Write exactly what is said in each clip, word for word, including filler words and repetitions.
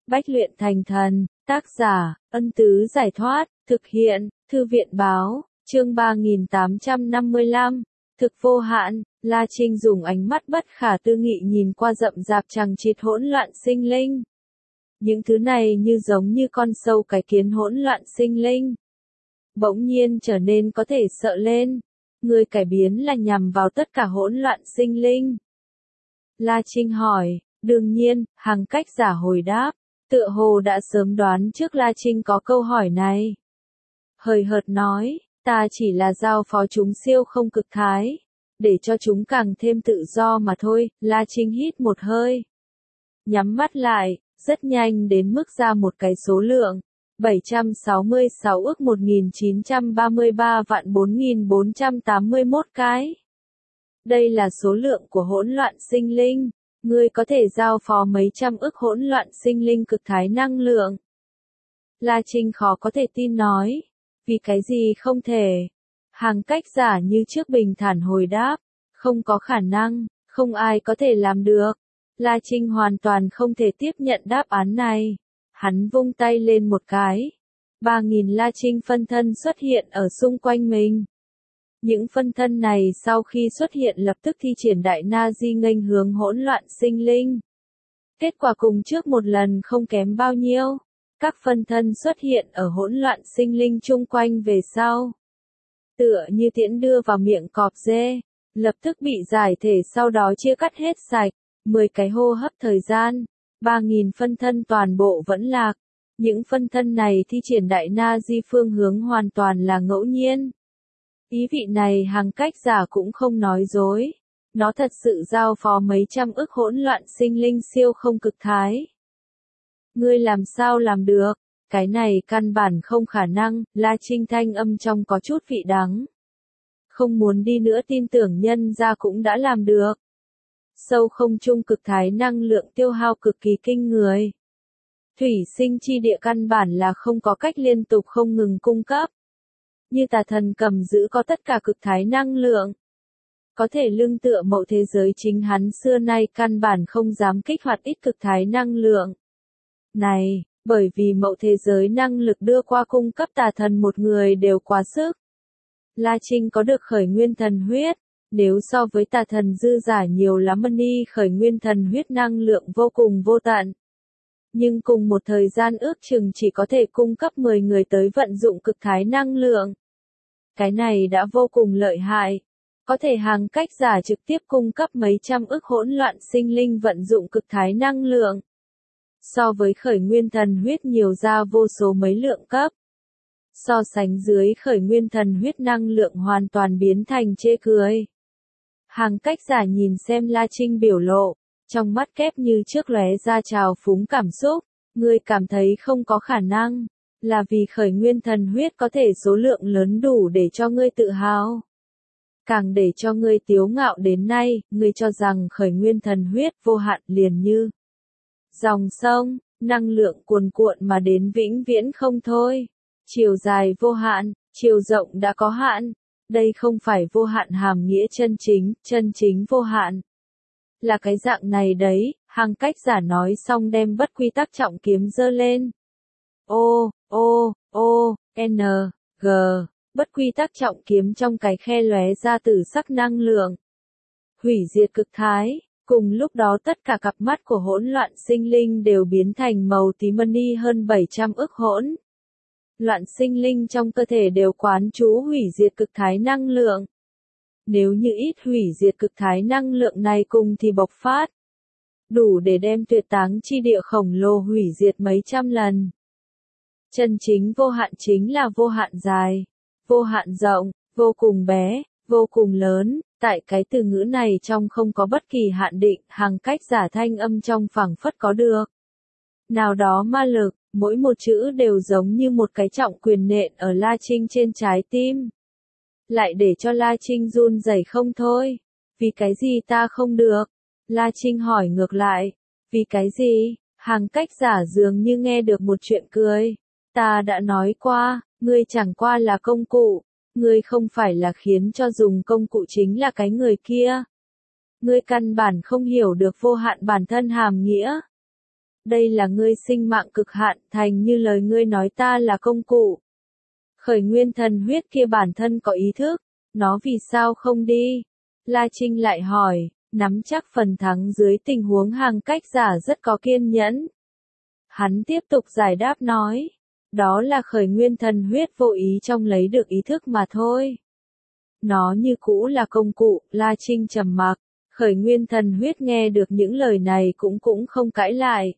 Bách luyện thành thần, tác giả, Ân Tứ Giải Thoát, thực hiện, Thư viện Báo, chương ba nghìn tám trăm năm mươi lăm, thực vô hạn. La Trinh dùng ánh mắt bất khả tư nghị nhìn qua rậm rạp chằng chịt hỗn loạn sinh linh. Những thứ này như giống như con sâu cái kiến hỗn loạn sinh linh. Bỗng nhiên trở nên có thể sợ lên. Người cải biến là nhằm vào tất cả hỗn loạn sinh linh. La Trinh hỏi, đương nhiên, Hằng Cách Giả hồi đáp, tựa hồ đã sớm đoán trước La Trinh có câu hỏi này. Hời hợt nói, ta chỉ là giao phó chúng siêu không cực thái, để cho chúng càng thêm tự do mà thôi. La Trinh hít một hơi, nhắm mắt lại, rất nhanh đến mức ra một cái số lượng, bảy trăm sáu mươi sáu ức một nghìn chín trăm ba mươi ba vạn bốn nghìn bốn trăm tám mươi mốt cái. Đây là số lượng của hỗn loạn sinh linh, ngươi có thể giao phó mấy trăm ức hỗn loạn sinh linh cực thái năng lượng. La Trinh khó có thể tin nói, vì cái gì không thể? Hằng Cách Giả như trước bình thản hồi đáp, không có khả năng, không ai có thể làm được. La Trinh hoàn toàn không thể tiếp nhận đáp án này. Hắn vung tay lên một cái. Ba nghìn La Trinh phân thân xuất hiện ở xung quanh mình. Những phân thân này sau khi xuất hiện lập tức thi triển đại na di nghênh hướng hỗn loạn sinh linh. Kết quả cùng trước một lần không kém bao nhiêu. Các phân thân xuất hiện ở hỗn loạn sinh linh chung quanh về sau. Tựa như tiễn đưa vào miệng cọp dê, lập tức bị giải thể sau đó chia cắt hết sạch. mười cái hô hấp thời gian, ba nghìn phân thân toàn bộ vẫn lạc. Những phân thân này thi triển đại na di phương hướng hoàn toàn là ngẫu nhiên. Ý vị này Hằng Cách Giả cũng không nói dối. Nó thật sự giao phó mấy trăm ức hỗn loạn sinh linh siêu không cực thái. Ngươi làm sao làm được? Cái này căn bản không khả năng. La Trinh thanh âm trong có chút vị đắng. Không muốn đi nữa, tin tưởng nhân ra cũng đã làm được. Sâu không trung cực thái năng lượng tiêu hao cực kỳ kinh người. Thủy sinh chi địa căn bản là không có cách liên tục không ngừng cung cấp. Như tà thần cầm giữ có tất cả cực thái năng lượng. Có thể lưng tựa mậu thế giới chính hắn xưa nay căn bản không dám kích hoạt ít cực thái năng lượng. Này, bởi vì mậu thế giới năng lực đưa qua cung cấp tà thần một người đều quá sức. La Trinh có được khởi nguyên thần huyết. Nếu so với tà thần dư giả nhiều lắm, ni khởi nguyên thần huyết năng lượng vô cùng vô tận. Nhưng cùng một thời gian ước chừng chỉ có thể cung cấp mười người tới vận dụng cực thái năng lượng. Cái này đã vô cùng lợi hại. Có thể Hằng Cách Giả trực tiếp cung cấp mấy trăm ức hỗn loạn sinh linh vận dụng cực thái năng lượng. So với khởi nguyên thần huyết nhiều ra vô số mấy lượng cấp. So sánh dưới khởi nguyên thần huyết năng lượng hoàn toàn biến thành chê cười. Hằng Cách Giả nhìn xem La Trinh biểu lộ, trong mắt kép như trước lóe ra trào phúng cảm xúc. Ngươi cảm thấy không có khả năng, là vì khởi nguyên thần huyết có thể số lượng lớn đủ để cho ngươi tự hào. Càng để cho ngươi tiếu ngạo đến nay, ngươi cho rằng khởi nguyên thần huyết vô hạn liền như dòng sông, năng lượng cuồn cuộn mà đến vĩnh viễn không thôi. Chiều dài vô hạn, chiều rộng đã có hạn. Đây không phải vô hạn hàm nghĩa chân chính, chân chính vô hạn. Là cái dạng này đấy. Hằng Cách Giả nói xong đem bất quy tắc trọng kiếm giơ lên. O, O, O, N, G, bất quy tắc trọng kiếm trong cái khe lóe ra tử sắc năng lượng. Hủy diệt cực thái. Cùng lúc đó tất cả cặp mắt của hỗn loạn sinh linh đều biến thành màu tím ni hơn bảy trăm ức hỗn. Loạn sinh linh trong cơ thể đều quán chú hủy diệt cực thái năng lượng. Nếu như ít hủy diệt cực thái năng lượng này cùng thì bộc phát. Đủ để đem tuyệt táng chi địa khổng lồ hủy diệt mấy trăm lần. Chân chính vô hạn chính là vô hạn dài, vô hạn rộng, vô cùng bé, vô cùng lớn. Tại cái từ ngữ này trong không có bất kỳ hạn định. Hằng Cách Giả thanh âm trong phảng phất có được nào đó ma lực, mỗi một chữ đều giống như một cái trọng quyền nện ở La Trinh trên trái tim. Lại để cho La Trinh run rẩy không thôi. Vì cái gì ta không được? La Trinh hỏi ngược lại. Vì cái gì? Hằng Cách Giả dường như nghe được một chuyện cười. Ta đã nói qua, ngươi chẳng qua là công cụ. Ngươi không phải là khiến cho dùng công cụ chính là cái người kia. Ngươi căn bản không hiểu được vô hạn bản thân hàm nghĩa. đây là ngươi sinh mạng cực hạn, thành như lời ngươi nói ta là công cụ. Khởi nguyên thần huyết kia bản thân có ý thức, nó vì sao không đi? La Trinh lại hỏi, nắm chắc phần thắng dưới tình huống hàng cách giả rất có kiên nhẫn. Hắn tiếp tục giải đáp nói, đó là khởi nguyên thần huyết vô ý trong lấy được ý thức mà thôi. Nó như cũ là công cụ, La Trinh trầm mặc, khởi nguyên thần huyết nghe được những lời này cũng cũng không cãi lại.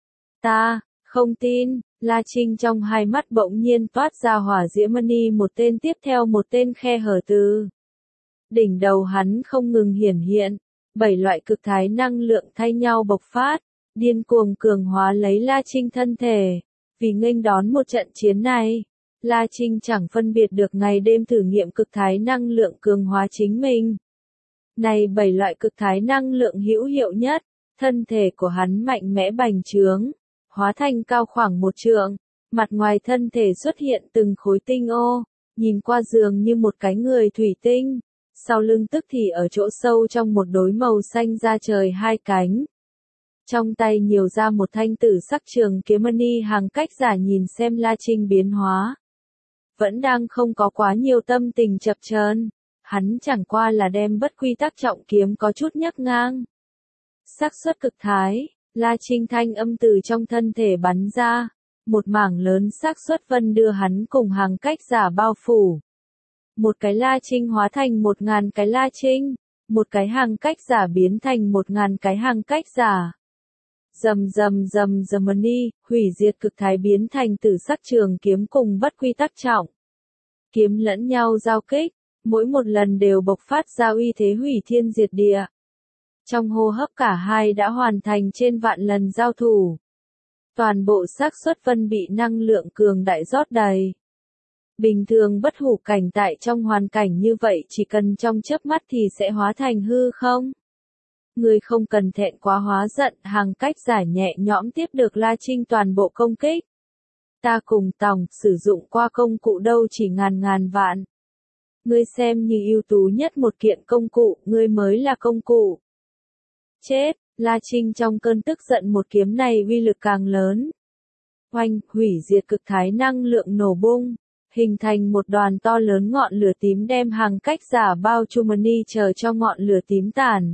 Ta, không tin, La Trinh trong hai mắt bỗng nhiên toát ra hỏa diễm mani một tên tiếp theo một tên khe hở từ. Đỉnh đầu hắn không ngừng hiển hiện, bảy loại cực thái năng lượng thay nhau bộc phát, điên cuồng cường hóa lấy La Trinh thân thể. Vì nghênh đón một trận chiến này, La Trinh chẳng phân biệt được ngày đêm thử nghiệm cực thái năng lượng cường hóa chính mình. Này bảy loại cực thái năng lượng hữu hiệu nhất, thân thể của hắn mạnh mẽ bành trướng, hóa thành cao khoảng một trượng, mặt ngoài thân thể xuất hiện từng khối tinh ô, nhìn qua dường như một cái người thủy tinh, sau lưng tức thì ở chỗ sâu trong một đốm màu xanh da trời hai cánh. Trong tay nhiều ra một thanh tử sắc trường kiếm mani hàng cách giả nhìn xem La Trinh biến hóa. Vẫn đang không có quá nhiều tâm tình chập chờn, hắn chẳng qua là đem bất quy tắc trọng kiếm có chút nhấc ngang. Xác suất cực thái, La Trinh thanh âm từ trong thân thể bắn ra, một mảng lớn xác suất vân đưa hắn cùng hàng cách giả bao phủ. Một cái La Trinh hóa thành một ngàn cái La Trinh, một cái hàng cách giả biến thành một ngàn cái hàng cách giả. Rầm rầm rầm rầm mani, hủy diệt cực thái biến thành tử sắc trường kiếm cùng bất quy tắc trọng. Kiếm lẫn nhau giao kích, mỗi một lần đều bộc phát ra uy thế hủy thiên diệt địa. Trong hô hấp cả hai đã hoàn thành trên vạn lần giao thủ. Toàn bộ xác suất vân bị năng lượng cường đại rót đầy. Bình thường bất hủ cảnh tại trong hoàn cảnh như vậy chỉ cần trong chớp mắt thì sẽ hóa thành hư không? Người không cần thẹn quá hóa giận, hàng cách giả nhẹ nhõm tiếp được La Trinh toàn bộ công kích. Ta cùng Tòng sử dụng qua công cụ đâu chỉ ngàn ngàn vạn. Ngươi xem như ưu tú nhất một kiện công cụ, ngươi mới là công cụ. Chết, La Trinh trong cơn tức giận một kiếm này uy lực càng lớn. Oanh, hủy diệt cực thái năng lượng nổ bung, hình thành một đoàn to lớn ngọn lửa tím đem hàng cách giả bao trùm mani chờ cho ngọn lửa tím tàn.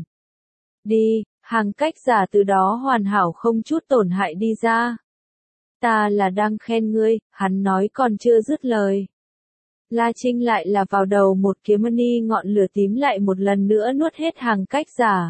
Đi, hàng cách giả từ đó hoàn hảo không chút tổn hại đi ra. Ta là đang khen ngươi, hắn nói còn chưa dứt lời. La Trinh lại là vào đầu một kiếm mani ngọn lửa tím lại một lần nữa nuốt hết hàng cách giả.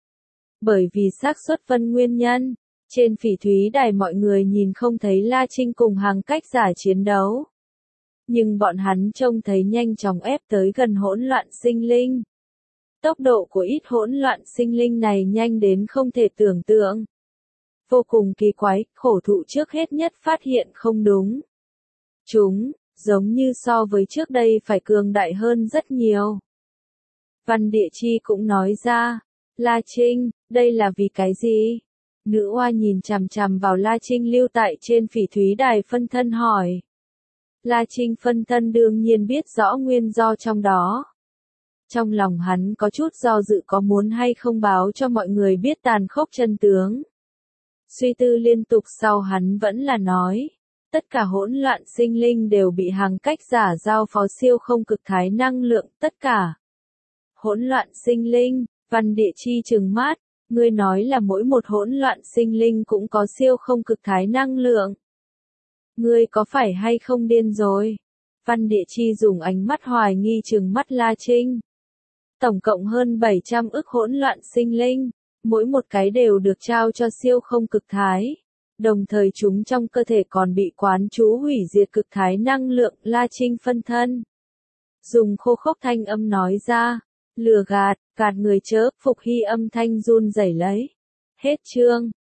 Bởi vì xác suất vân nguyên nhân, trên phỉ thúy đài mọi người nhìn không thấy La Trinh cùng hàng cách giả chiến đấu. Nhưng bọn hắn trông thấy nhanh chóng ép tới gần hỗn loạn sinh linh. Tốc độ của ít hỗn loạn sinh linh này nhanh đến không thể tưởng tượng. Vô cùng kỳ quái, khổ thụ trước hết nhất phát hiện không đúng. Chúng, giống như so với trước đây phải cường đại hơn rất nhiều. Văn Địa Chi cũng nói ra, La Trinh, đây là vì cái gì? Nữ oa nhìn chằm chằm vào La Trinh lưu tại trên phỉ thúy đài phân thân hỏi. La Trinh phân thân đương nhiên biết rõ nguyên do trong đó. Trong lòng hắn có chút do dự có muốn hay không báo cho mọi người biết tàn khốc chân tướng. Suy tư liên tục sau hắn vẫn là nói. Tất cả hỗn loạn sinh linh đều bị hàng cách giả giao phó siêu không cực thái năng lượng, tất cả. Hỗn loạn sinh linh, Văn Địa Chi trừng mắt, ngươi nói là mỗi một hỗn loạn sinh linh cũng có siêu không cực thái năng lượng. Ngươi có phải hay không điên rồi? Văn Địa Chi dùng ánh mắt hoài nghi trừng mắt La Trinh. Tổng cộng hơn bảy trăm ức hỗn loạn sinh linh, mỗi một cái đều được trao cho siêu không cực thái. Đồng thời chúng trong cơ thể còn bị quán chú hủy diệt cực thái năng lượng. La Trinh phân thân. Dùng khô khốc thanh âm nói ra. Lừa gạt, gạt người chớ, Phục Hy âm thanh run rẩy lấy. Hết chương.